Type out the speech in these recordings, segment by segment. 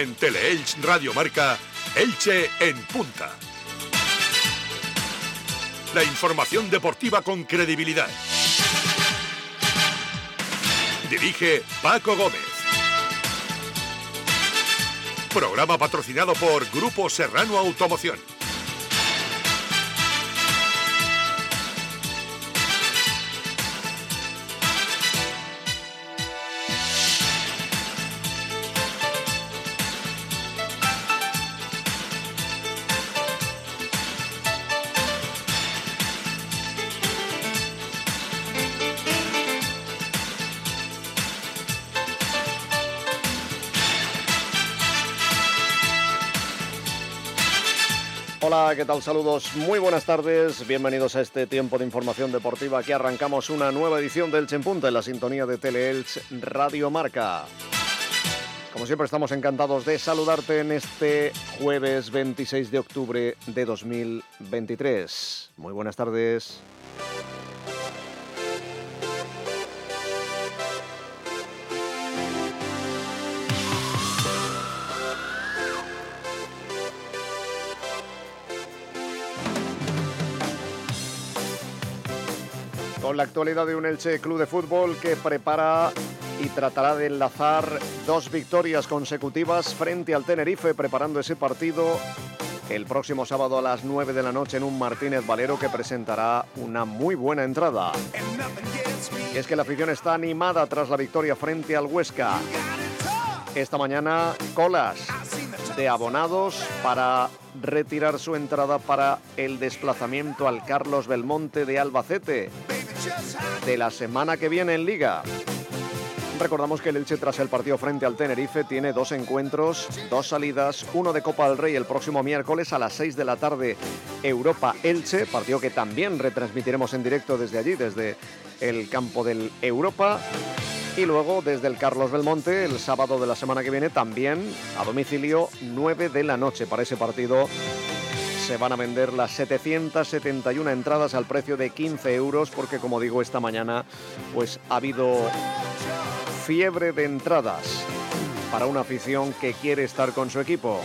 En Teleelch Radio Marca, Elche en punta. La información deportiva con credibilidad. Dirige Paco Gómez. Programa patrocinado por Grupo Serrano Automoción. Hola, ¿qué tal? Saludos, muy buenas tardes, bienvenidos a este tiempo de información deportiva. Aquí arrancamos una nueva edición del Elche en Punta en la sintonía de Teleelch Radio Marca. Como siempre estamos encantados de saludarte en este jueves 26 de octubre de 2023. Muy buenas tardes. Con la actualidad de un Elche Club de Fútbol que prepara y tratará de enlazar dos victorias consecutivas frente al Tenerife, preparando ese partido el próximo sábado a las 9 de la noche en un Martínez Valero que presentará una muy buena entrada. Y es que la afición está animada tras la victoria frente al Huesca. Esta mañana, colas de abonados para retirar su entrada para el desplazamiento al Carlos Belmonte de Albacete de la semana que viene en Liga. Recordamos que el Elche, tras el partido frente al Tenerife, tiene dos encuentros, dos salidas, uno de Copa del Rey el próximo miércoles a las 6 de la tarde, Europa-Elche, partido que también retransmitiremos en directo desde allí, desde el campo del Europa. Y luego desde el Carlos Belmonte, el sábado de la semana que viene, también a domicilio, 9 de la noche. Para ese partido se van a vender las 771 entradas al precio de 15 euros, porque como digo, esta mañana pues ha habido fiebre de entradas para una afición que quiere estar con su equipo.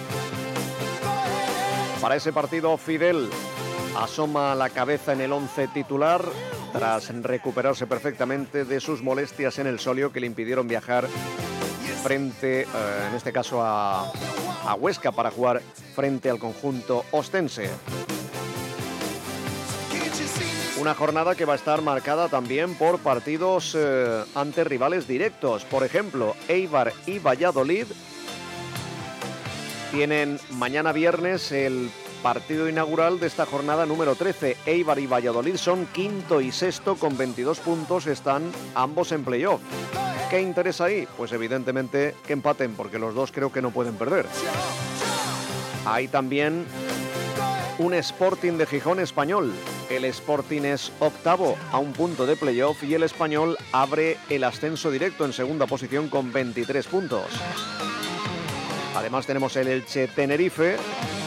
Para ese partido, Fidel asoma la cabeza en el 11 titular tras recuperarse perfectamente de sus molestias en el sóleo que le impidieron viajar frente, en este caso a Huesca, para jugar frente al conjunto ostense. Una jornada que va a estar marcada también por partidos ante rivales directos. Por ejemplo, Eibar y Valladolid tienen mañana viernes el partido inaugural de esta jornada número 13. Eibar y Valladolid son quinto y sexto con 22 puntos, están ambos en playoff. ¿Qué interesa ahí? Pues evidentemente que empaten, porque los dos creo que no pueden perder. Hay también un Sporting de Gijón Español. El Sporting es octavo a un punto de playoff y el Español abre el ascenso directo en segunda posición con 23 puntos. Además tenemos el Elche Tenerife.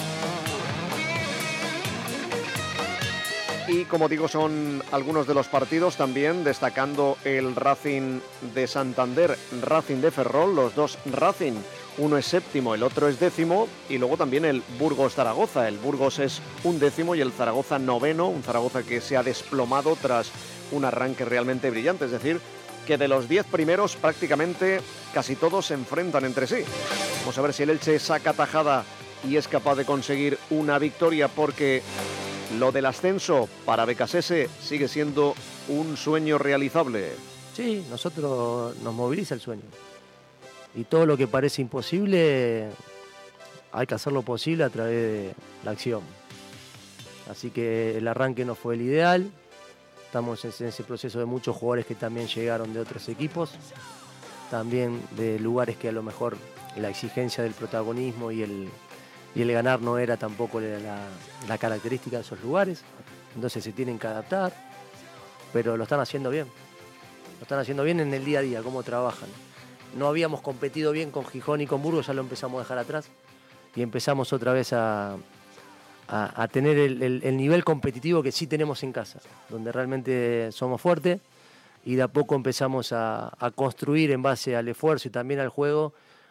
Y como digo, son algunos de los partidos también, destacando el Racing de Santander, Racing de Ferrol, los dos Racing, uno es séptimo, el otro es décimo, y luego también el Burgos-Zaragoza. El Burgos es undécimo y el Zaragoza noveno, un Zaragoza que se ha desplomado tras un arranque realmente brillante, es decir, que de los 10 primeros prácticamente casi todos se enfrentan entre sí. Vamos a ver si el Elche saca tajada y es capaz de conseguir una victoria, porque lo del ascenso para Becasese sigue siendo un sueño realizable. Sí, nosotros nos moviliza el sueño. Y todo lo que parece imposible, hay que hacerlo posible a través de la acción. Así que el arranque no fue el ideal. Estamos en ese proceso de muchos jugadores que también llegaron de otros equipos. También de lugares que a lo mejor la exigencia del protagonismo y el ganar no era tampoco la característica de esos lugares. Entonces se tienen que adaptar, pero lo están haciendo bien. Lo están haciendo bien en el día a día, cómo trabajan. No habíamos competido bien con Gijón y con Burgos, ya lo empezamos a dejar atrás. Y empezamos otra vez a tener el nivel competitivo que sí tenemos en casa, donde realmente somos fuertes. Y de a poco empezamos a construir en base al esfuerzo y también al juego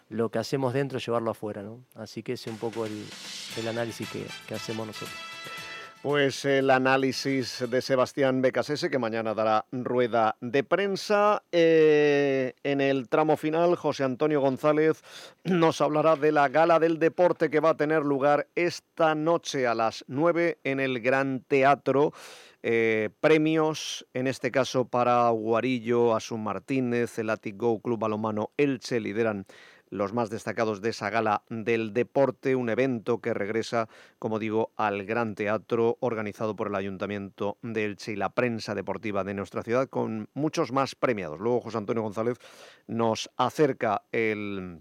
lo que hacemos dentro, llevarlo afuera, ¿no? Así que ese es un poco el análisis que hacemos nosotros. Pues el análisis de Sebastián Becasese, que mañana dará rueda de prensa. En el tramo final, José Antonio González nos hablará de la gala del deporte que va a tener lugar esta noche a las 9 en el Gran Teatro. Premios, en este caso para Guarillo, Asun Martínez, el Athletic Go Club Balonmano Elche, lideran los más destacados de esa gala del deporte, un evento que regresa, como digo, al Gran Teatro, organizado por el Ayuntamiento de Elche y la prensa deportiva de nuestra ciudad, con muchos más premiados. Luego José Antonio González nos acerca el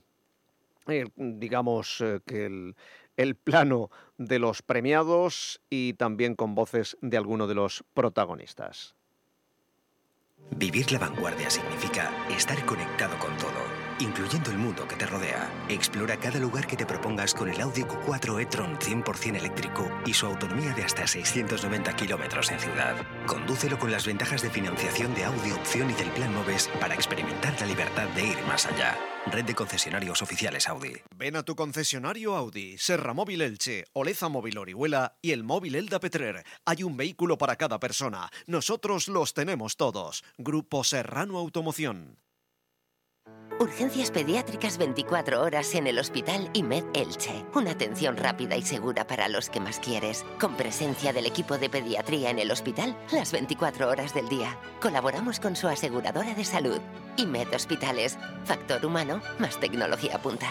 plano de los premiados y también con voces de algunos de los protagonistas. Vivir la vanguardia significa estar conectado con todo, incluyendo el mundo que te rodea. Explora cada lugar que te propongas con el Audi Q4 e-tron 100% eléctrico y su autonomía de hasta 690 kilómetros en ciudad. Condúcelo con las ventajas de financiación de Audi Opción y del Plan Moves para experimentar la libertad de ir más allá. Red de concesionarios oficiales Audi. Ven a tu concesionario Audi, Serra Móvil Elche, Oleza Móvil Orihuela y el Móvil Elda Petrer. Hay un vehículo para cada persona. Nosotros los tenemos todos. Grupo Serrano Automoción. Urgencias pediátricas 24 horas en el Hospital IMED Elche. Una atención rápida y segura para los que más quieres. Con presencia del equipo de pediatría en el hospital las 24 horas del día. Colaboramos con su aseguradora de salud. IMED Hospitales. Factor humano más tecnología punta.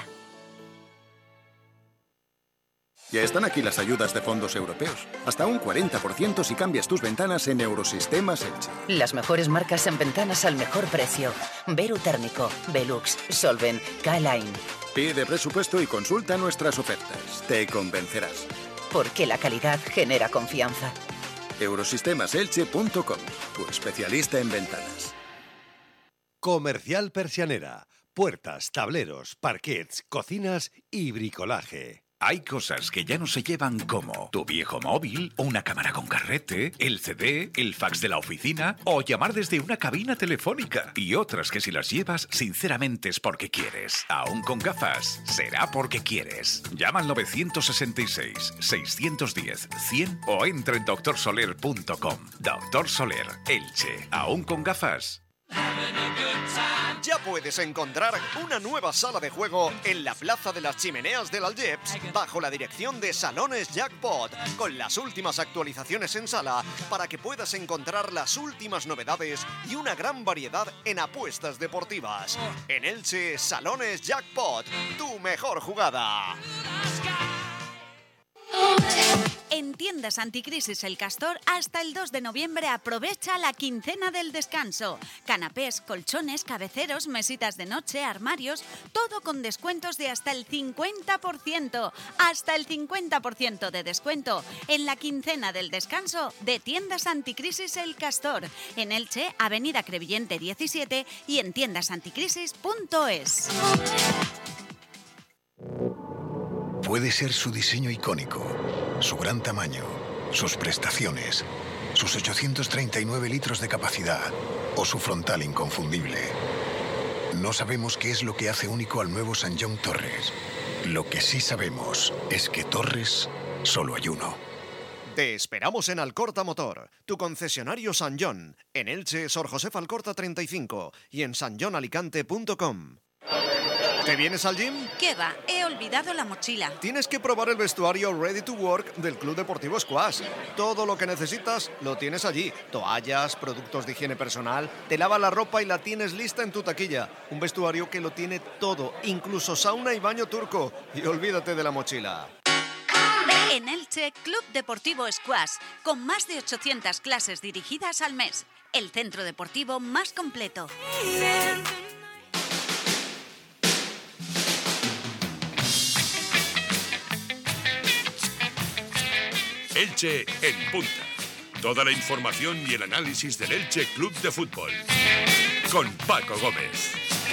Ya están aquí las ayudas de fondos europeos. Hasta un 40% si cambias tus ventanas en Eurosistemas Elche. Las mejores marcas en ventanas al mejor precio. Veru Térmico, Velux, Solven, K-Line. Pide presupuesto y consulta nuestras ofertas. Te convencerás. Porque la calidad genera confianza. Eurosistemaselche.com, tu especialista en ventanas. Comercial Persianera. Puertas, tableros, parquets, cocinas y bricolaje. Hay cosas que ya no se llevan como tu viejo móvil, o una cámara con carrete, el CD, el fax de la oficina o llamar desde una cabina telefónica. Y otras que si las llevas, sinceramente es porque quieres. Aún con gafas, será porque quieres. Llama al 966-610-100 o entra en doctorsoler.com. Doctor Soler, Elche. Aún con gafas. Ya puedes encontrar una nueva sala de juego en la Plaza de las Chimeneas del Algeps bajo la dirección de Salones Jackpot, con las últimas actualizaciones en sala para que puedas encontrar las últimas novedades y una gran variedad en apuestas deportivas. En Elche, Salones Jackpot, tu mejor jugada. En Tiendas Anticrisis El Castor, hasta el 2 de noviembre aprovecha la quincena del descanso. Canapés, colchones, cabeceros, mesitas de noche, armarios, todo con descuentos de hasta el 50%. Hasta el 50% de descuento en la quincena del descanso de Tiendas Anticrisis El Castor. En Elche, Avenida Crevillente 17 y en tiendasanticrisis.es. Puede ser su diseño icónico, su gran tamaño, sus prestaciones, sus 839 litros de capacidad o su frontal inconfundible. No sabemos qué es lo que hace único al nuevo Sanyong Torres. Lo que sí sabemos es que Torres solo hay uno. Te esperamos en Alcorta Motor, tu concesionario Sanyong, en Elche, Sor Josef Alcorta 35 y en sanyongalicante.com. ¿Te vienes al gym? ¿Qué va? He olvidado la mochila. Tienes que probar el vestuario Ready to Work del Club Deportivo Squash. Todo lo que necesitas lo tienes allí. Toallas, productos de higiene personal, te lava la ropa y la tienes lista en tu taquilla. Un vestuario que lo tiene todo, incluso sauna y baño turco. Y olvídate de la mochila. En Elche, Club Deportivo Squash, con más de 800 clases dirigidas al mes. El centro deportivo más completo. Elche en punta. Toda la información y el análisis del Elche Club de Fútbol. Con Paco Gómez.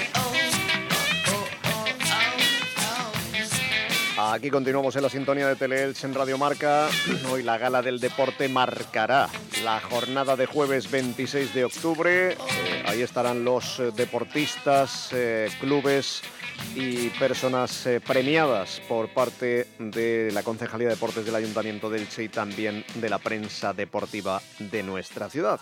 Aquí continuamos en la sintonía de Teleelche en Radio Marca. Hoy la gala del deporte marcará la jornada de jueves 26 de octubre. Ahí estarán los deportistas, clubes y personas premiadas por parte de la Concejalía de Deportes del Ayuntamiento de Elche y también de la prensa deportiva de nuestra ciudad.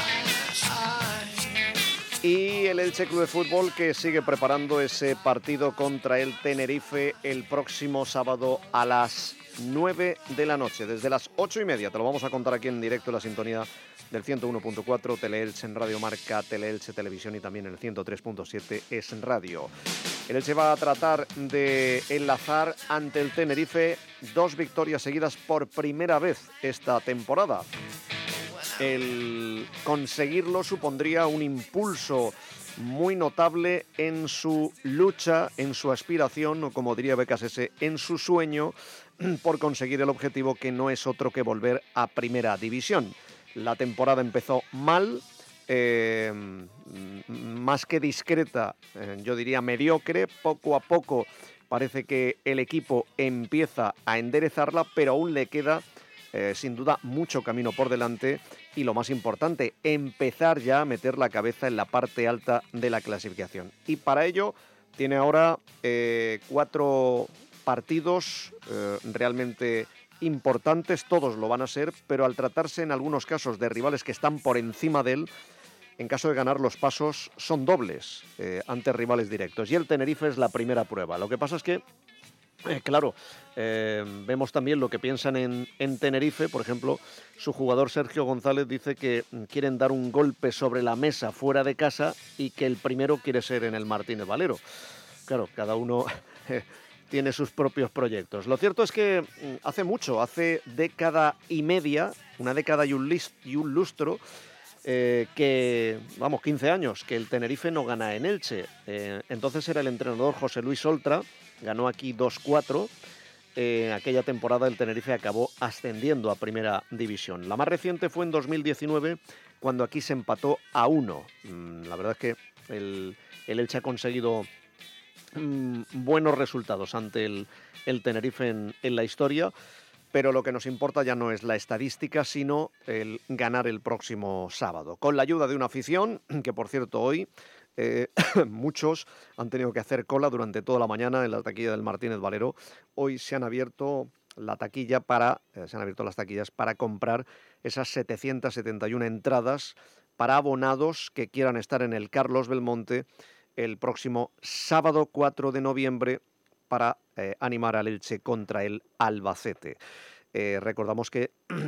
Y el Elche Club de Fútbol, que sigue preparando ese partido contra el Tenerife el próximo sábado a las 9 de la noche, desde las 8:30. Te lo vamos a contar aquí en directo en la sintonía del 101.4, Teleelche en Radio Marca, Teleelche Televisión y también el 103.7 es Radio. El Elche va a tratar de enlazar ante el Tenerife 2 victorias seguidas por primera vez esta temporada. El conseguirlo supondría un impulso muy notable en su lucha, en su aspiración, o como diría Becasese, en su sueño por conseguir el objetivo, que no es otro que volver a Primera División. La temporada empezó mal, más que discreta, yo diría mediocre. Poco a poco parece que el equipo empieza a enderezarla, pero aún le queda sin duda mucho camino por delante y, lo más importante, empezar ya a meter la cabeza en la parte alta de la clasificación. Y para ello tiene ahora 4 partidos realmente importantes, todos lo van a ser, pero al tratarse en algunos casos de rivales que están por encima de él, en caso de ganar los pasos son dobles ante rivales directos. Y el Tenerife es la primera prueba. Lo que pasa es que claro, vemos también lo que piensan en Tenerife. Por ejemplo, su jugador Sergio González dice que quieren dar un golpe sobre la mesa fuera de casa y que el primero quiere ser en el Martínez Valero. Claro, cada uno tiene sus propios proyectos. Lo cierto es que hace década y media, una década y un lustro, que, 15 años, que el Tenerife no gana en Elche. Entonces era el entrenador José Luis Oltra, ganó aquí 2-4. Aquella temporada el Tenerife acabó ascendiendo a Primera División. La más reciente fue en 2019, cuando aquí se empató a 1. La verdad es que el Elche ha conseguido buenos resultados ante el Tenerife en la historia, pero lo que nos importa ya no es la estadística, sino el ganar el próximo sábado. Con la ayuda de una afición, que por cierto hoy muchos han tenido que hacer cola durante toda la mañana en la taquilla del Martínez Valero. Hoy se han abierto las taquillas para comprar esas 771 entradas para abonados que quieran estar en el Carlos Belmonte el próximo sábado 4 de noviembre para animar al Elche contra el Albacete. Recordamos que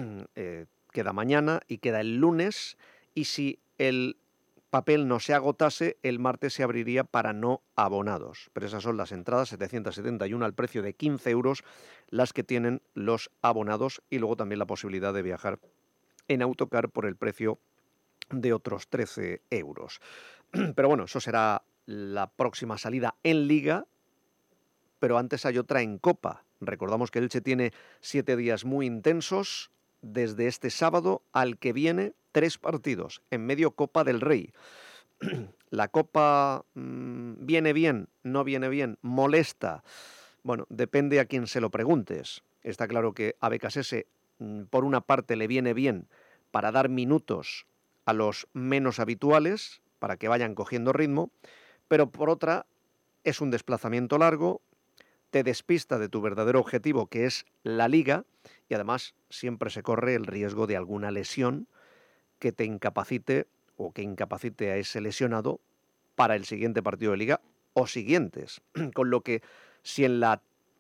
queda mañana y queda el lunes, y si el papel no se agotase, el martes se abriría para no abonados. Pero esas son las entradas, 771 al precio de 15 euros, las que tienen los abonados, y luego también la posibilidad de viajar en autocar por el precio de otros 13 euros. Pero bueno, eso será la próxima salida en Liga, pero antes hay otra en Copa. Recordamos que Elche tiene 7 días muy intensos, desde este sábado al que viene 3 partidos, en medio Copa del Rey. La Copa viene bien, no viene bien, molesta. Bueno, depende a quién se lo preguntes. Está claro que a Becasese, por una parte, le viene bien para dar minutos a los menos habituales, para que vayan cogiendo ritmo, pero por otra es un desplazamiento largo, te despista de tu verdadero objetivo, que es la Liga, y además siempre se corre el riesgo de alguna lesión que te incapacite o que incapacite a ese lesionado para el siguiente partido de Liga o siguientes. Con lo que, si en la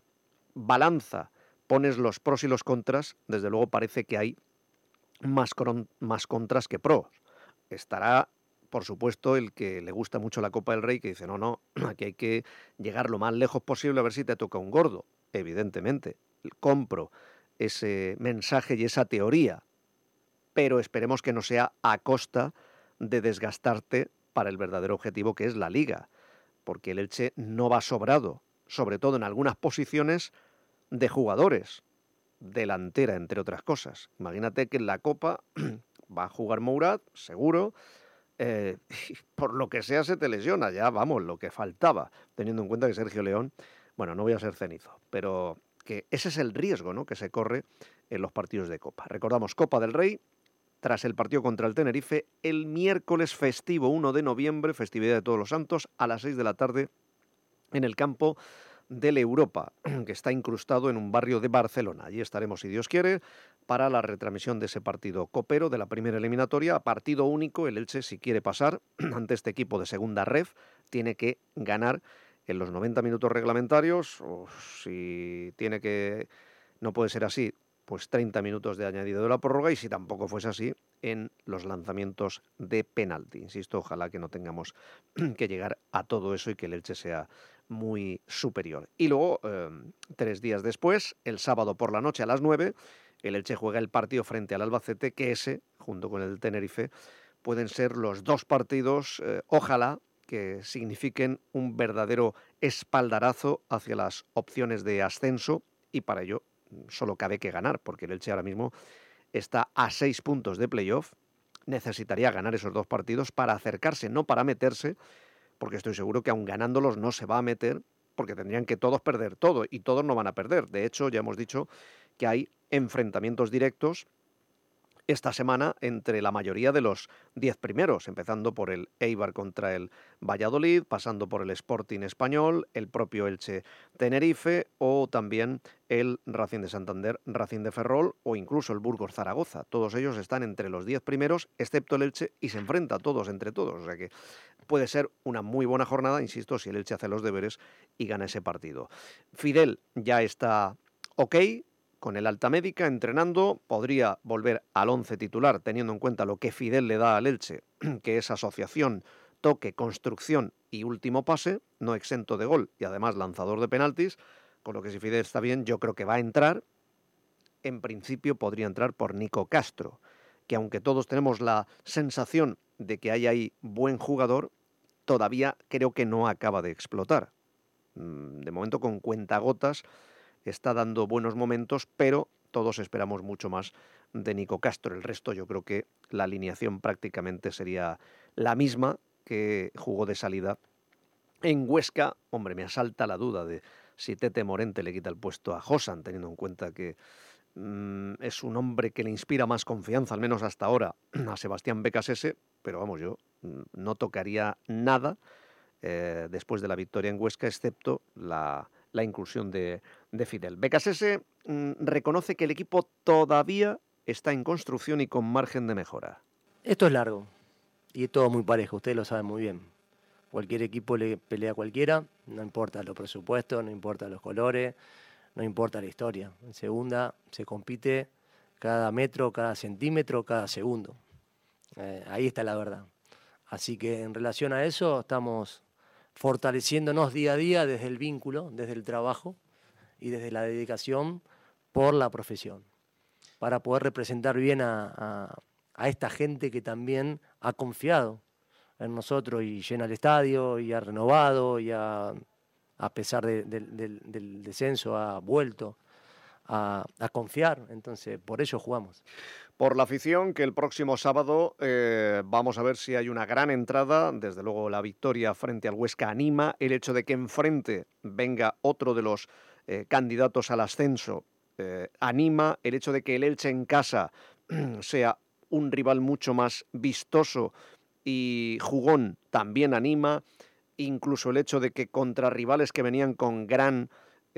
balanza pones los pros y los contras, desde luego parece que hay más contras que pros. Estará, por supuesto, el que le gusta mucho la Copa del Rey, que dice, no, aquí hay que llegar lo más lejos posible a ver si te toca un gordo. Evidentemente, compro ese mensaje y esa teoría, pero esperemos que no sea a costa de desgastarte para el verdadero objetivo, que es la Liga, porque el Elche no va sobrado, sobre todo en algunas posiciones de jugadores, delantera, entre otras cosas. Imagínate que en la Copa va a jugar Mourad, seguro, por lo que sea se te lesiona, ya vamos, lo que faltaba, teniendo en cuenta que Sergio León, bueno, no voy a ser cenizo, pero que ese es el riesgo, ¿no?, que se corre en los partidos de Copa. Recordamos, Copa del Rey, tras el partido contra el Tenerife, el miércoles festivo 1 de noviembre, festividad de Todos los Santos, a las 6 de la tarde en el campo del Europa, que está incrustado en un barrio de Barcelona. Allí estaremos, si Dios quiere, para la retransmisión de ese partido copero de la primera eliminatoria. Partido único, el Elche, si quiere pasar ante este equipo de segunda ref, tiene que ganar en los 90 minutos reglamentarios, o si tiene que, no puede ser así, pues 30 minutos de añadido de la prórroga, y si tampoco fuese así, en los lanzamientos de penalti. Insisto, ojalá que no tengamos que llegar a todo eso y que el Elche sea muy superior. Y luego, 3 días después, el sábado por la noche a las 9, el Elche juega el partido frente al Albacete, que ese, junto con el Tenerife, pueden ser los 2 partidos, ojalá, que signifiquen un verdadero espaldarazo hacia las opciones de ascenso, y para ello solo cabe que ganar, porque el Elche ahora mismo está a 6 puntos de playoff, necesitaría ganar esos 2 partidos para acercarse, no para meterse, porque estoy seguro que aun ganándolos no se va a meter, porque tendrían que todos perder todo, y todos no van a perder. De hecho, ya hemos dicho que hay enfrentamientos directos esta semana entre la mayoría de los 10 primeros, empezando por el Eibar contra el Valladolid, pasando por el Sporting Español, el propio Elche Tenerife, o también el Racing de Santander, Racing de Ferrol, o incluso el Burgos Zaragoza. Todos ellos están entre los 10 primeros, excepto el Elche, y se enfrenta todos entre todos. O sea que puede ser una muy buena jornada, insisto, si el Elche hace los deberes y gana ese partido. Fidel ya está ok, con el alta médica, entrenando, podría volver al 11 titular, teniendo en cuenta lo que Fidel le da al Elche, que es asociación, toque, construcción y último pase, no exento de gol y además lanzador de penaltis, con lo que si Fidel está bien, yo creo que va a entrar. En principio podría entrar por Nico Castro, que aunque todos tenemos la sensación de que hay ahí buen jugador, todavía creo que no acaba de explotar. De momento, con cuentagotas, está dando buenos momentos, pero todos esperamos mucho más de Nico Castro. El resto, yo creo que la alineación prácticamente sería la misma que jugó de salida en Huesca. Hombre, me asalta la duda de si Tete Morente le quita el puesto a Josan, teniendo en cuenta que es un hombre que le inspira más confianza, al menos hasta ahora, a Sebastián Becasese, pero vamos, yo no tocaría nada después de la victoria en Huesca, excepto la inclusión de Fidel. Becasese reconoce que el equipo todavía está en construcción y con margen de mejora. Esto es largo y es todo muy parejo, ustedes lo saben muy bien. Cualquier equipo le pelea a cualquiera, no importa los presupuestos, no importa los colores, no importa la historia. En segunda se compite cada metro, cada centímetro, cada segundo. Ahí está la verdad. Así que en relación a eso estamos fortaleciéndonos día a día desde el vínculo, desde el trabajo y desde la dedicación por la profesión, para poder representar bien a esta gente que también ha confiado en nosotros y llena el estadio y ha renovado y a pesar del descenso ha vuelto a confiar. Entonces, por ello jugamos. Por la afición, que el próximo sábado vamos a ver si hay una gran entrada. Desde luego la victoria frente al Huesca anima. El hecho de que enfrente venga otro de los candidatos al ascenso anima. El hecho de que el Elche en casa sea un rival mucho más vistoso y jugón también anima. Incluso el hecho de que contra rivales que venían con gran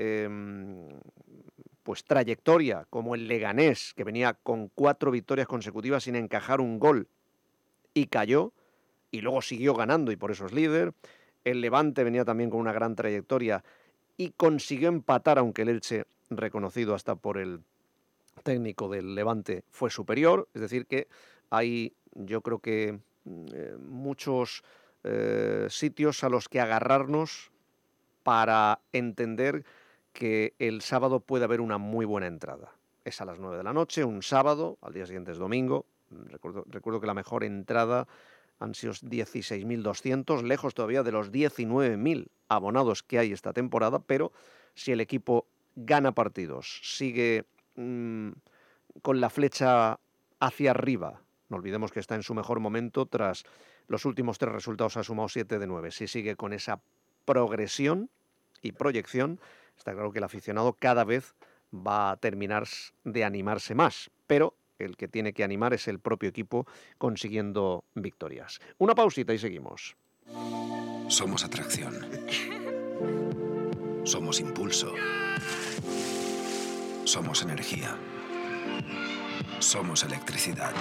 pues trayectoria, como el Leganés, que venía con 4 victorias consecutivas sin encajar un gol y cayó, y luego siguió ganando y por eso es líder. El Levante venía también con una gran trayectoria y consiguió empatar, aunque el Elche, reconocido hasta por el técnico del Levante, fue superior. Es decir que hay, yo creo que muchos sitios a los que agarrarnos para entender que el sábado puede haber una muy buena entrada. Es a las 9 de la noche, un sábado, al día siguiente es domingo. Recuerdo que la mejor entrada han sido 16.200, lejos todavía de los 19.000 abonados que hay esta temporada, pero si el equipo gana partidos, sigue con la flecha hacia arriba, no olvidemos que está en su mejor momento, tras los últimos 3 resultados ha sumado 7 de 9, si sigue con esa progresión y proyección, está claro que el aficionado cada vez va a terminar de animarse más, pero el que tiene que animar es el propio equipo consiguiendo victorias. Una pausita y seguimos. Somos atracción. Somos impulso. Somos energía. Somos electricidad.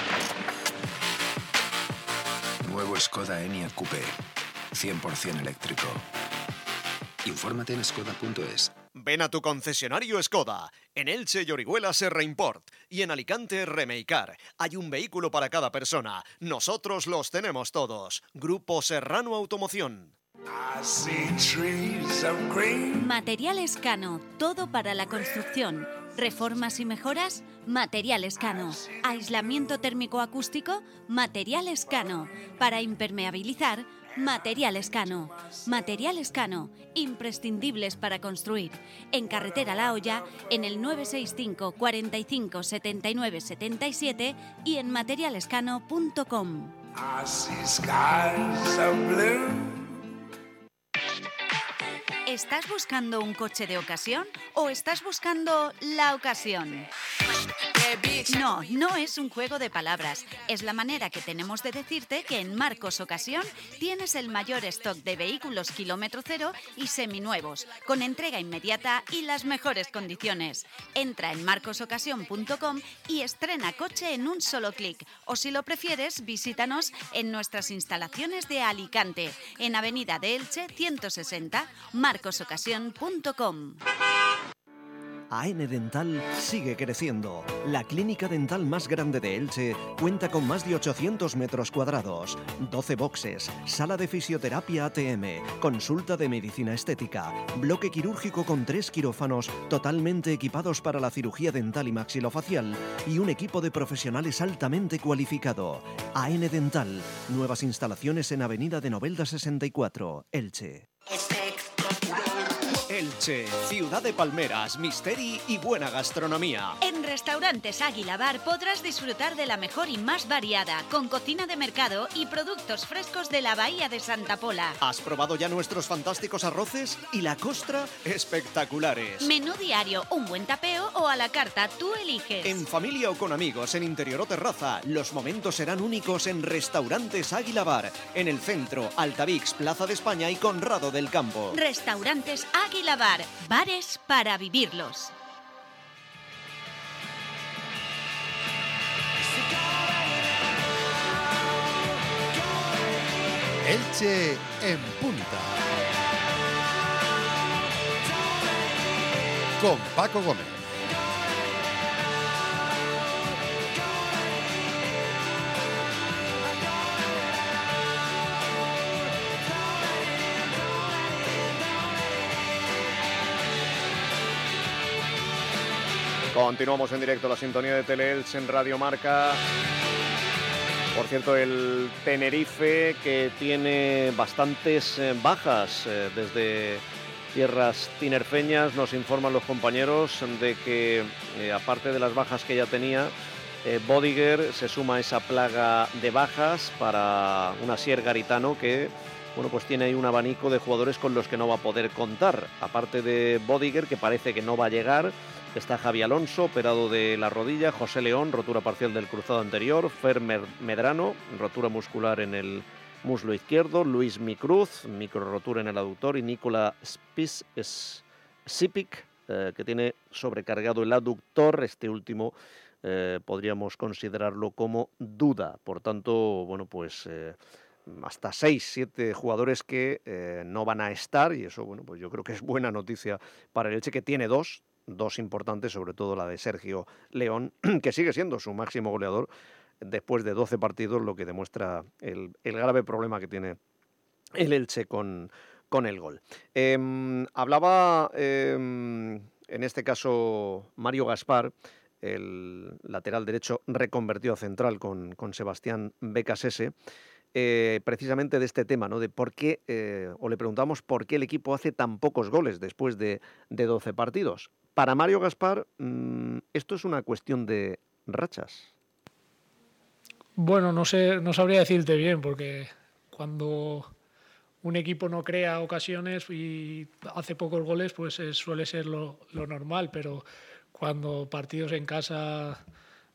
Nuevo Skoda Enyaq Coupé. 100% eléctrico. Infórmate en skoda.es. Ven a tu concesionario Skoda. En Elche y Orihuela Serra Import. Y en Alicante Remeicar. Hay un vehículo para cada persona. Nosotros los tenemos todos. Grupo Serrano Automoción. Materiales Cano, todo para la construcción. Reformas y mejoras, Materiales Cano. Aislamiento térmico acústico, Materiales Cano. Para impermeabilizar, Materiales Cano. Materiales Cano, imprescindibles para construir. En Carretera La Hoya, en el 965 45 79 77 y en materialescano.com. ¿Estás buscando un coche de ocasión o estás buscando la ocasión? No, no es un juego de palabras. Es la manera que tenemos de decirte que en Marcos Ocasión tienes el mayor stock de vehículos kilómetro cero y seminuevos, con entrega inmediata y las mejores condiciones. Entra en marcosocasión.com y estrena coche en un solo clic. O si lo prefieres, visítanos en nuestras instalaciones de Alicante, en Avenida de Elche 160, marcosocasión.com. AN Dental sigue creciendo. La clínica dental más grande de Elche cuenta con más de 800 metros cuadrados, 12 boxes, sala de fisioterapia ATM, consulta de medicina estética, bloque quirúrgico con 3 quirófanos totalmente equipados para la cirugía dental y maxilofacial y un equipo de profesionales altamente cualificado. AN Dental, nuevas instalaciones en Avenida de Novelda 64, Elche. Elche, ciudad de palmeras, misteri y buena gastronomía. En Restaurantes Águila Bar podrás disfrutar de la mejor y más variada, con cocina de mercado y productos frescos de la Bahía de Santa Pola. ¿Has probado ya nuestros fantásticos arroces? Y la costra, espectaculares. Menú diario, un buen tapeo o a la carta, tú eliges. En familia o con amigos, en interior o terraza, los momentos serán únicos en Restaurantes Águila Bar, en el centro, Altavix, Plaza de España y Conrado del Campo. Restaurantes Águila Bar, bares para vivirlos. Elche en punta. Con Paco Gómez. Continuamos en directo, la sintonía de Teleelche en Radio Marca. Por cierto, el Tenerife, que tiene bastantes bajas desde tierras tinerfeñas, nos informan los compañeros de que, aparte de las bajas que ya tenía, Bodiger se suma a esa plaga de bajas para un Asier Garitano que, bueno, pues tiene ahí un abanico de jugadores con los que no va a poder contar. Aparte de Bodiger, que parece que no va a llegar, está Javi Alonso, operado de la rodilla, José León, rotura parcial del cruzado anterior, Fer Medrano, rotura muscular en el muslo izquierdo, Luis Micruz, microrotura en el aductor, y Nikola Sipik, que tiene sobrecargado el aductor. Este último podríamos considerarlo como duda. Por tanto, bueno, pues hasta 6-7 jugadores que no van a estar, y eso, bueno, pues yo creo que es buena noticia para el Elche, que tiene dos importantes, sobre todo la de Sergio León, que sigue siendo su máximo goleador después de 12 partidos, lo que demuestra el grave problema que tiene el Elche con el gol. Hablaba, en este caso, Mario Gaspar, el lateral derecho reconvertido a central con Sebastián Becasese, precisamente de este tema, ¿no? De por qué, o le preguntamos por qué el equipo hace tan pocos goles después de 12 partidos. Para Mario Gaspar, esto es una cuestión de rachas. Bueno, no sabría decirte bien, porque cuando un equipo no crea ocasiones y hace pocos goles, pues suele ser lo normal, pero cuando partidos en casa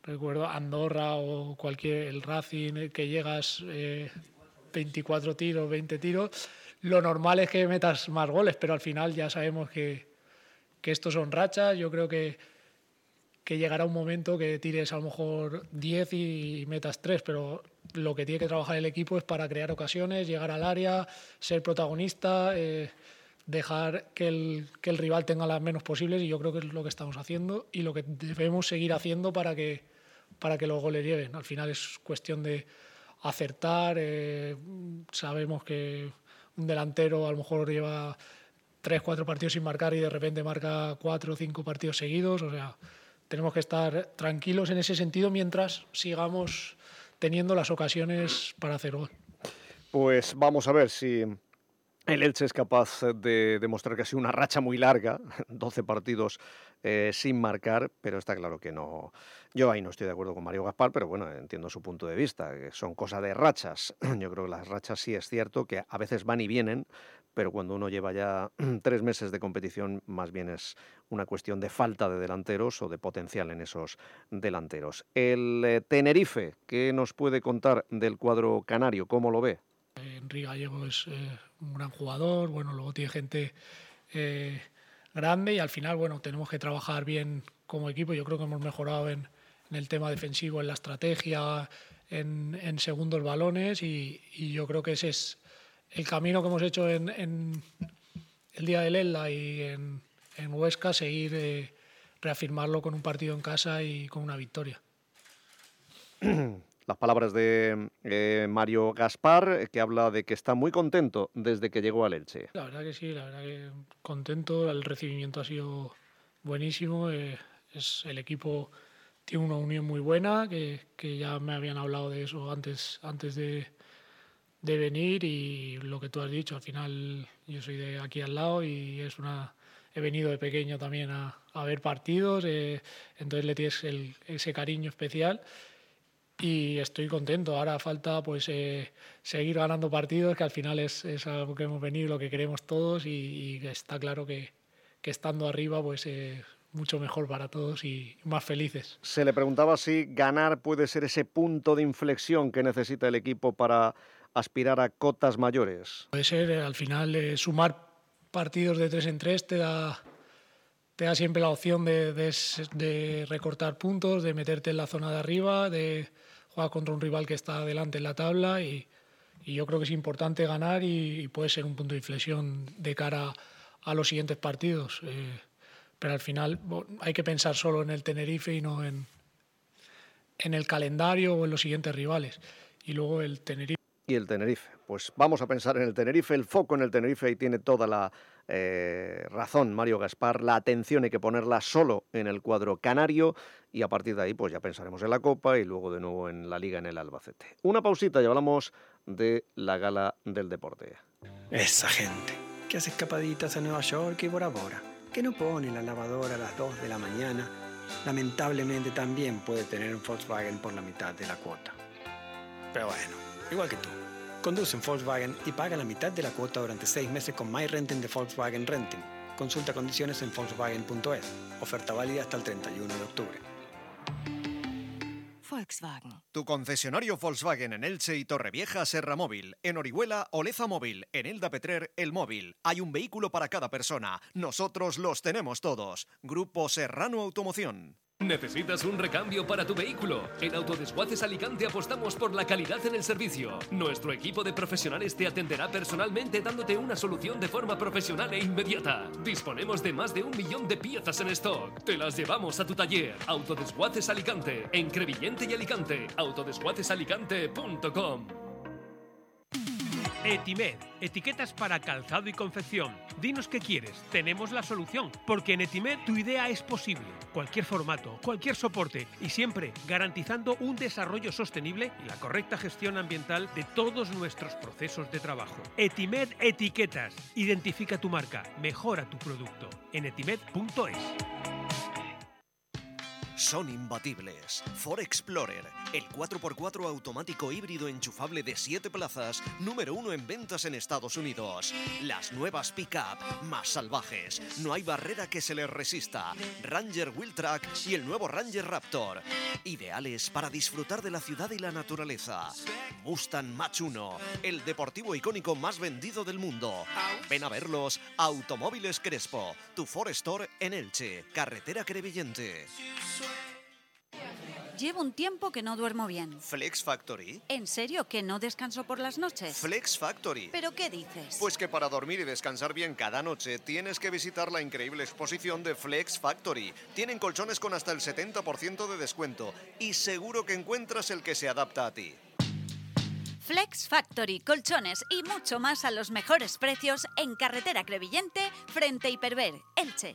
Recuerdo Andorra o el Racing, que llegas 24 tiros, 20 tiros. Lo normal es que metas más goles, pero al final ya sabemos que estos son rachas. Yo creo que llegará un momento que tires a lo mejor 10 y metas 3, pero lo que tiene que trabajar el equipo es para crear ocasiones, llegar al área, ser protagonista, dejar que el rival tenga las menos posibles, y yo creo que es lo que estamos haciendo y lo que debemos seguir haciendo para que los goles lleguen. Al final es cuestión de acertar. Sabemos que un delantero a lo mejor lleva 3-4 partidos sin marcar y de repente marca 4 o 5 partidos seguidos. O sea, tenemos que estar tranquilos en ese sentido mientras sigamos teniendo las ocasiones para hacer gol. Pues vamos a ver si el Elche es capaz de demostrar que ha sido una racha muy larga, 12 partidos sin marcar, pero está claro que no. Yo ahí no estoy de acuerdo con Mario Gaspar, pero bueno, entiendo su punto de vista, que son cosas de rachas. Yo creo que las rachas sí es cierto que a veces van y vienen, pero cuando uno lleva ya 3 meses de competición, más bien es una cuestión de falta de delanteros o de potencial en esos delanteros. El Tenerife, ¿qué nos puede contar del cuadro canario? ¿Cómo lo ve? Enrique Gallego es un gran jugador, bueno, luego tiene gente grande y al final, bueno, tenemos que trabajar bien como equipo. Yo creo que hemos mejorado en el tema defensivo, en la estrategia, en segundos balones y yo creo que ese es el camino que hemos hecho en el día del Elda y en Huesca, seguir reafirmarlo con un partido en casa y con una victoria. Las palabras de Mario Gaspar, que habla de que está muy contento desde que llegó al Elche. La verdad que sí, la verdad que contento. El recibimiento ha sido buenísimo. El equipo tiene una unión muy buena, que ya me habían hablado de eso antes de venir, y lo que tú has dicho, al final yo soy de aquí al lado y he venido de pequeño también a ver partidos, entonces le tienes ese cariño especial. Y estoy contento. Ahora falta pues seguir ganando partidos, que al final es algo que hemos venido, lo que queremos todos, y está claro que estando arriba pues mucho mejor para todos y más felices. Se le preguntaba si ganar puede ser ese punto de inflexión que necesita el equipo para aspirar a cotas mayores. Puede ser, al final sumar partidos de 3 en 3 te da siempre la opción de recortar puntos, de meterte en la zona de arriba, de jugar contra un rival que está adelante en la tabla, y yo creo que es importante ganar y puede ser un punto de inflexión de cara a los siguientes partidos. Pero al final hay que pensar solo en el Tenerife y no en el calendario o en los siguientes rivales. Y luego el Tenerife. Y el Tenerife. Pues vamos a pensar en el Tenerife, el foco en el Tenerife, y tiene toda la razón Mario Gaspar. La atención hay que ponerla solo en el cuadro canario y a partir de ahí pues ya pensaremos en la Copa y luego de nuevo en la Liga en el Albacete. Una pausita y hablamos de la Gala del Deporte. Esa gente que hace escapaditas a Nueva York y Bora Bora, que no pone la lavadora a las 2 de la mañana, lamentablemente también puede tener un Volkswagen por la mitad de la cuota. Pero bueno, igual que tú. Conduce en Volkswagen y paga la mitad de la cuota durante 6 meses con MyRenting de Volkswagen Renting. Consulta condiciones en Volkswagen.es. Oferta válida hasta el 31 de octubre. Volkswagen. Tu concesionario Volkswagen en Elche y Torrevieja, Serra Móvil. En Orihuela, Oleza Móvil. En Elda Petrer, El Móvil. Hay un vehículo para cada persona. Nosotros los tenemos todos. Grupo Serrano Automoción. ¿Necesitas un recambio para tu vehículo? En Autodesguaces Alicante apostamos por la calidad en el servicio. Nuestro equipo de profesionales te atenderá personalmente dándote una solución de forma profesional e inmediata. Disponemos de más de 1 millón de piezas en stock. Te las llevamos a tu taller. Autodesguaces Alicante, en Crevillente y Alicante. Autodesguacesalicante.com. Etimed, etiquetas para calzado y confección. Dinos qué quieres, tenemos la solución, porque en Etimed tu idea es posible. Cualquier formato, cualquier soporte y siempre garantizando un desarrollo sostenible y la correcta gestión ambiental de todos nuestros procesos de trabajo. Etimed Etiquetas. Identifica tu marca, mejora tu producto en etimed.es. son imbatibles. Ford Explorer, el 4x4 automático híbrido enchufable de 7 plazas, número 1 en ventas en Estados Unidos. Las nuevas pick-up, más salvajes, no hay barrera que se les resista. Ranger Wheeltrack y el nuevo Ranger Raptor, ideales para disfrutar de la ciudad y la naturaleza. Mustang Mach-1, el deportivo icónico más vendido del mundo. Ven a verlos a Automóviles Crespo, tu Ford Store en Elche, carretera Crevillente. Llevo un tiempo que no duermo bien. ¿Flex Factory? ¿En serio que no descanso por las noches? Flex Factory. ¿Pero qué dices? Pues que para dormir y descansar bien cada noche tienes que visitar la increíble exposición de Flex Factory. Tienen colchones con hasta el 70% de descuento y seguro que encuentras el que se adapta a ti. Flex Factory, colchones y mucho más a los mejores precios en carretera Crevillente, frente a Hiperver, Elche.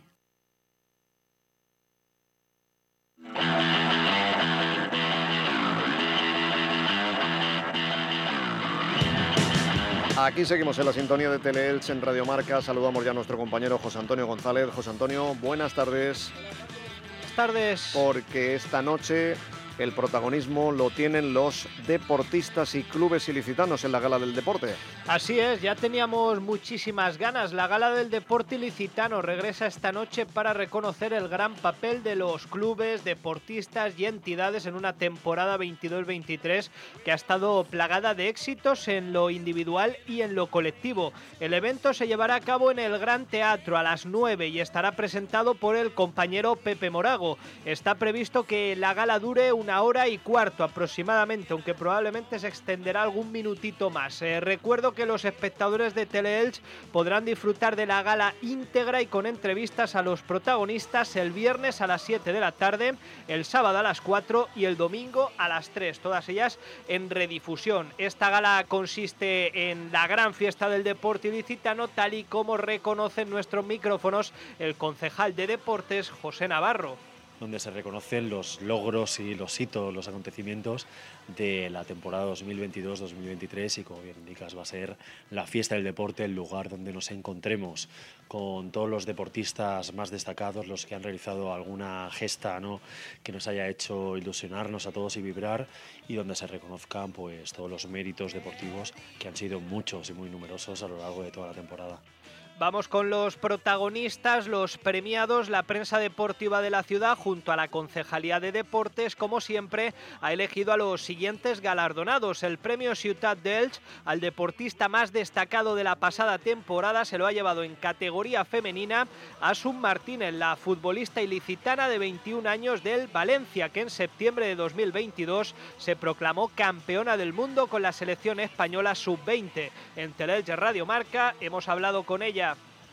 Aquí seguimos en la sintonía de Teleelch en Radio Marca. Saludamos ya a nuestro compañero José Antonio González. José Antonio, buenas tardes. Buenas tardes. Porque esta noche el protagonismo lo tienen los deportistas y clubes ilicitanos en la Gala del Deporte. Así es, ya teníamos muchísimas ganas. La Gala del Deporte ilicitano regresa esta noche para reconocer el gran papel de los clubes, deportistas y entidades en una temporada 22-23 que ha estado plagada de éxitos en lo individual y en lo colectivo. El evento se llevará a cabo en el Gran Teatro a las 9 y estará presentado por el compañero Pepe Morago. Está previsto que la gala dure 1 hora y cuarto aproximadamente, aunque probablemente se extenderá algún minutito más. Recuerdo que los espectadores de Teleelch podrán disfrutar de la gala íntegra y con entrevistas a los protagonistas el viernes a las 7 de la tarde, el sábado a las 4 y el domingo a las 3, todas ellas en redifusión. Esta gala consiste en la gran fiesta del deporte ilicitano, tal y como reconocen nuestros micrófonos el concejal de deportes José Navarro, donde se reconocen los logros y los hitos, los acontecimientos de la temporada 2022-2023 y, como bien indicas, va a ser la fiesta del deporte el lugar donde nos encontremos con todos los deportistas más destacados, los que han realizado alguna gesta, ¿no?, que nos haya hecho ilusionarnos a todos y vibrar, y donde se reconozcan pues todos los méritos deportivos que han sido muchos y muy numerosos a lo largo de toda la temporada. Vamos con los protagonistas, los premiados. La prensa deportiva de la ciudad, junto a la Concejalía de Deportes, como siempre, ha elegido a los siguientes galardonados. El premio Ciutat d'Elx al deportista más destacado de la pasada temporada se lo ha llevado en categoría femenina Asun Martínez, la futbolista ilicitana de 21 años del Valencia, que en septiembre de 2022 se proclamó campeona del mundo con la selección española sub-20. En Teleelch Radio Marca hemos hablado con ella.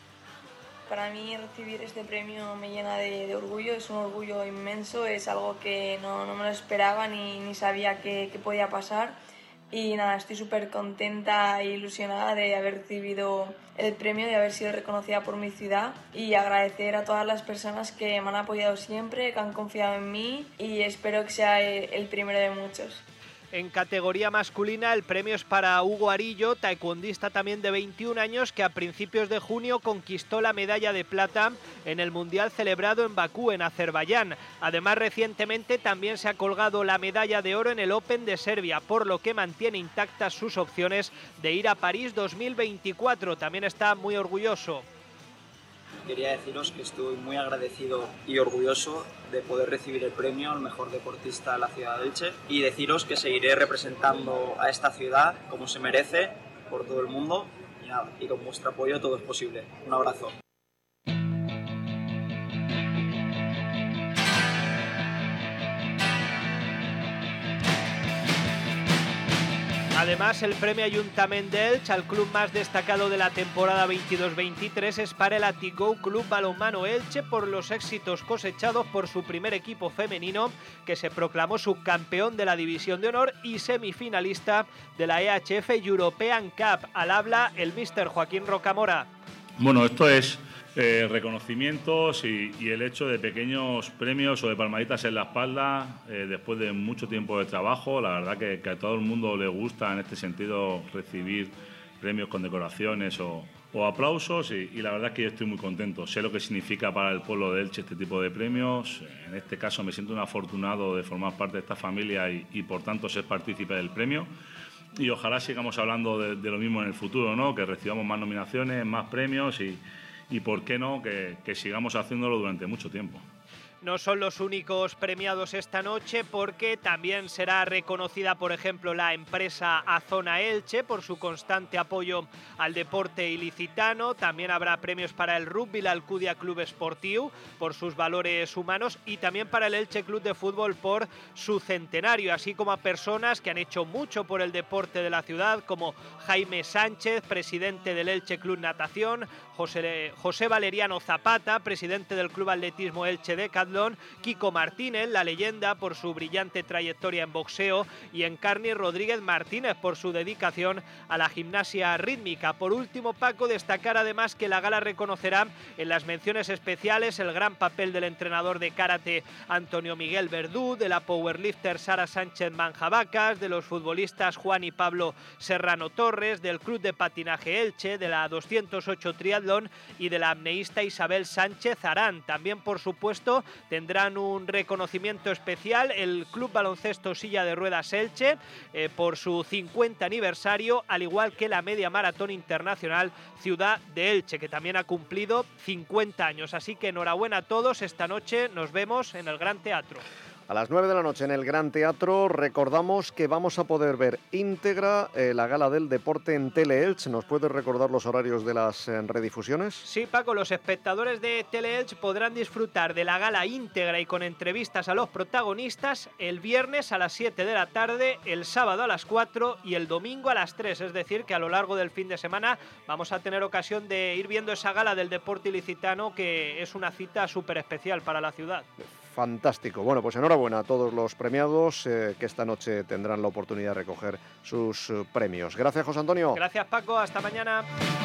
Para mí recibir este premio me llena de orgullo, es un orgullo inmenso, es algo que no me lo esperaba ni sabía que podía pasar, y nada, estoy súper contenta e ilusionada de haber recibido el premio, de haber sido reconocida por mi ciudad, y agradecer a todas las personas que me han apoyado siempre, que han confiado en mí, y espero que sea el primero de muchos. En categoría masculina el premio es para Hugo Arillo, taekwondista también de 21 años, que a principios de junio conquistó la medalla de plata en el Mundial celebrado en Bakú, en Azerbaiyán. Además, recientemente también se ha colgado la medalla de oro en el Open de Serbia, por lo que mantiene intactas sus opciones de ir a París 2024. También está muy orgulloso. Quería deciros que estoy muy agradecido y orgulloso de poder recibir el premio al mejor deportista de la ciudad de Elche, y deciros que seguiré representando a esta ciudad como se merece por todo el mundo, y con vuestro apoyo todo es posible. Un abrazo. Además, el premio Ayuntament d'Elx al club más destacado de la temporada 22-23 es para el Atigou Club Balonmano Elche por los éxitos cosechados por su primer equipo femenino, que se proclamó subcampeón de la División de Honor y semifinalista de la EHF European Cup. Al habla el míster Joaquín Rocamora. Bueno, esto es reconocimientos y el hecho de pequeños premios o de palmaditas en la espalda después de mucho tiempo de trabajo. La verdad que a todo el mundo le gusta en este sentido recibir premios, condecoraciones o o aplausos y la verdad es que yo estoy muy contento. Sé lo que significa para el pueblo de Elche este tipo de premios. En este caso me siento un afortunado de formar parte de esta familia y por tanto ser partícipe del premio. Y ojalá sigamos hablando de lo mismo en el futuro, ¿no? Que recibamos más nominaciones, más premios y por qué no, que sigamos haciéndolo durante mucho tiempo. No son los únicos premiados esta noche, porque también será reconocida, por ejemplo, la empresa Azona Elche por su constante apoyo al deporte ilicitano. También habrá premios para el rugby, la Alcudia Club Esportiu, por sus valores humanos, y también para el Elche Club de Fútbol por su centenario, así como a personas que han hecho mucho por el deporte de la ciudad, como Jaime Sánchez, presidente del Elche Club Natación, José Valeriano Zapata, presidente del Club Atletismo Elche Decathlon, Kiko Martínez, la leyenda, por su brillante trayectoria en boxeo, y Encarni Rodríguez Martínez por su dedicación a la gimnasia rítmica. Por último, Paco, destacar además que la gala reconocerá en las menciones especiales el gran papel del entrenador de karate Antonio Miguel Verdú, de la powerlifter Sara Sánchez Manjabacas, de los futbolistas Juan y Pablo Serrano Torres, del Club de Patinaje Elche, de la 208 Triatlón y de la apneísta Isabel Sánchez Arán. También, por supuesto, tendrán un reconocimiento especial el Club Baloncesto Silla de Ruedas Elche por su 50 aniversario, al igual que la Media Maratón Internacional Ciudad de Elche, que también ha cumplido 50 años. Así que enhorabuena a todos. Esta noche nos vemos en el Gran Teatro. A las 9 de la noche en el Gran Teatro. Recordamos que vamos a poder ver íntegra la Gala del Deporte en Tele-Elche. ¿Nos puedes recordar los horarios de las redifusiones? Sí, Paco, los espectadores de Tele-Elche podrán disfrutar de la gala íntegra y con entrevistas a los protagonistas el viernes a las 7 de la tarde, el sábado a las 4 y el domingo a las 3. Es decir, que a lo largo del fin de semana vamos a tener ocasión de ir viendo esa gala del deporte ilicitano, que es una cita súper especial para la ciudad. Fantástico. Bueno, pues enhorabuena a todos los premiados que esta noche tendrán la oportunidad de recoger sus premios. Gracias, José Antonio. Gracias, Paco. Hasta mañana.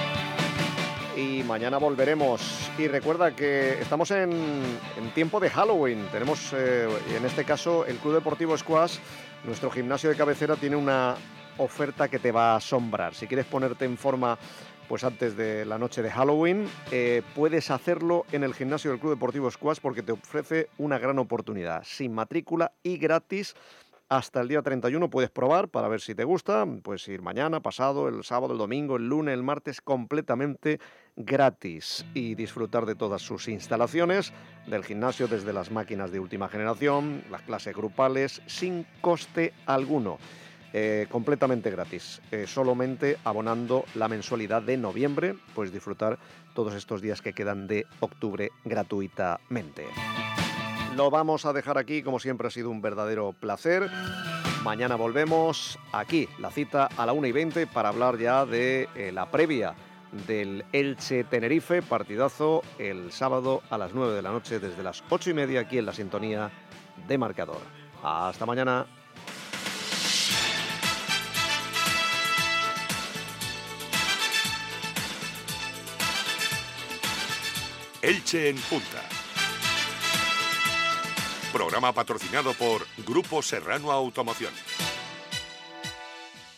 Y mañana volveremos. Y recuerda que estamos en tiempo de Halloween. Tenemos, en este caso, el Club Deportivo Squash. Nuestro gimnasio de cabecera tiene una oferta que te va a asombrar. Si quieres ponerte en forma, pues antes de la noche de Halloween, puedes hacerlo en el gimnasio del Club Deportivo Squash, porque te ofrece una gran oportunidad, sin matrícula y gratis. Hasta el día 31 puedes probar para ver si te gusta. Puedes ir mañana, pasado, el sábado, el domingo, el lunes, el martes, completamente gratis, y disfrutar de todas sus instalaciones del gimnasio, desde las máquinas de última generación, las clases grupales, sin coste alguno. Completamente gratis, solamente abonando la mensualidad de noviembre, puedes disfrutar todos estos días que quedan de octubre gratuitamente. Lo vamos a dejar aquí, como siempre ha sido un verdadero placer. Mañana volvemos aquí, la cita a la 1:20 para hablar ya de la previa del Elche-Tenerife, partidazo el sábado a las 9 de la noche, desde las 8:30 aquí en la sintonía de Marcador. Hasta mañana. Elche en Punta. Programa patrocinado por Grupo Serrano Automoción.